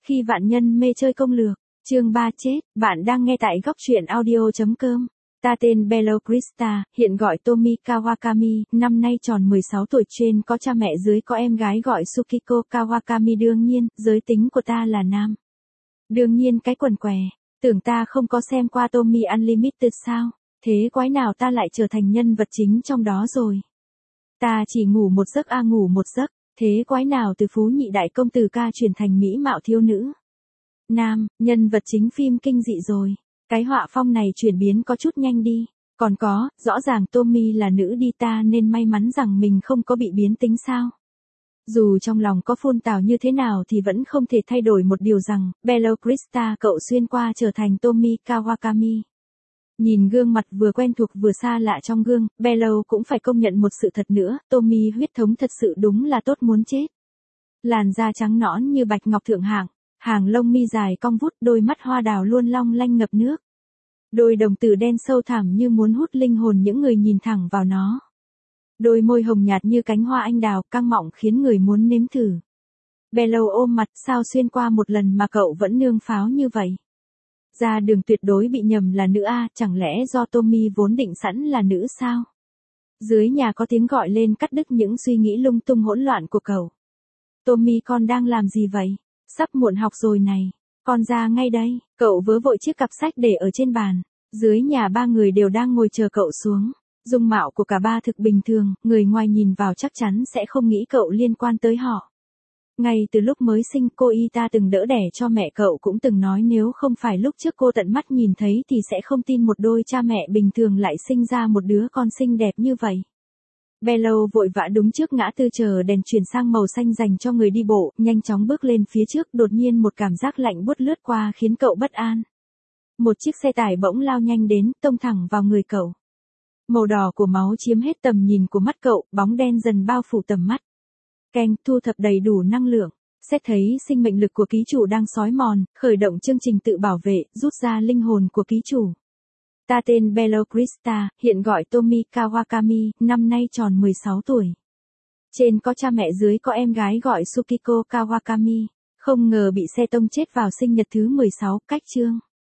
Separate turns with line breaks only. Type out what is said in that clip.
Khi vạn nhân mê chơi công lược, chương 3 chết, bạn đang nghe tại góc truyện audio.com. Ta tên Bello Krista, hiện gọi Tomi Kawakami, năm nay tròn 16 tuổi, trên có cha mẹ dưới có em gái gọi Tsukiko Kawakami. Đương nhiên, giới tính của ta là nam. Đương nhiên cái quần què, tưởng ta không có xem qua Tommy Unlimited sao, thế quái nào ta lại trở thành nhân vật chính trong đó rồi. Ta chỉ ngủ một giấc ngủ một giấc, thế quái nào từ phú nhị đại công tử ca chuyển thành mỹ mạo thiếu nữ. Nam, nhân vật chính phim kinh dị rồi. Cái họa phong này chuyển biến có chút nhanh đi. Còn có, rõ ràng Tommy là nữ đi, ta nên may mắn rằng mình không có bị biến tính sao. Dù trong lòng có phun tào như thế nào thì vẫn không thể thay đổi một điều rằng, Bello Krista cậu xuyên qua trở thành Tomi Kawakami. Nhìn gương mặt vừa quen thuộc vừa xa lạ trong gương, Bello cũng phải công nhận một sự thật nữa, Tommy huyết thống thật sự đúng là tốt muốn chết. Làn da trắng nõn như bạch ngọc thượng hạng, hàng lông mi dài cong vút, đôi mắt hoa đào luôn long lanh ngập nước. Đôi đồng tử đen sâu thẳm như muốn hút linh hồn những người nhìn thẳng vào nó. Đôi môi hồng nhạt như cánh hoa anh đào, căng mọng khiến người muốn nếm thử. Bello ôm mặt, sao xuyên qua một lần mà cậu vẫn nương pháo như vậy? Ra đường tuyệt đối bị nhầm là nữ a, chẳng lẽ do Tommy vốn định sẵn là nữ sao? Dưới nhà có tiếng gọi lên cắt đứt những suy nghĩ lung tung hỗn loạn của cậu. Tommy, con đang làm gì vậy? Sắp muộn học rồi này. Con ra ngay đây. Cậu vớ vội chiếc cặp sách để ở trên bàn. Dưới nhà ba người đều đang ngồi chờ cậu xuống. Dung mạo của cả ba thực bình thường, người ngoài nhìn vào chắc chắn sẽ không nghĩ cậu liên quan tới họ. Ngay từ lúc mới sinh, cô ta từng đỡ đẻ cho mẹ cậu cũng từng nói nếu không phải lúc trước cô tận mắt nhìn thấy thì sẽ không tin một đôi cha mẹ bình thường lại sinh ra một đứa con xinh đẹp như vậy. Bello vội vã đúng trước ngã tư chờ đèn chuyển sang màu xanh dành cho người đi bộ, nhanh chóng bước lên phía trước, đột nhiên một cảm giác lạnh buốt lướt qua khiến cậu bất an. Một chiếc xe tải bỗng lao nhanh đến, tông thẳng vào người cậu. Màu đỏ của máu chiếm hết tầm nhìn của mắt cậu, bóng đen dần bao phủ tầm mắt. Keng, thu thập đầy đủ năng lượng. Xét thấy sinh mệnh lực của ký chủ đang xói mòn, khởi động chương trình tự bảo vệ, rút ra linh hồn của ký chủ. Ta tên Bello Krista, hiện gọi Tomi Kawakami, năm nay tròn 16 tuổi. Trên có cha mẹ dưới có em gái gọi Tsukiko Kawakami. Không ngờ bị xe tông chết vào sinh nhật thứ 16, cách chương.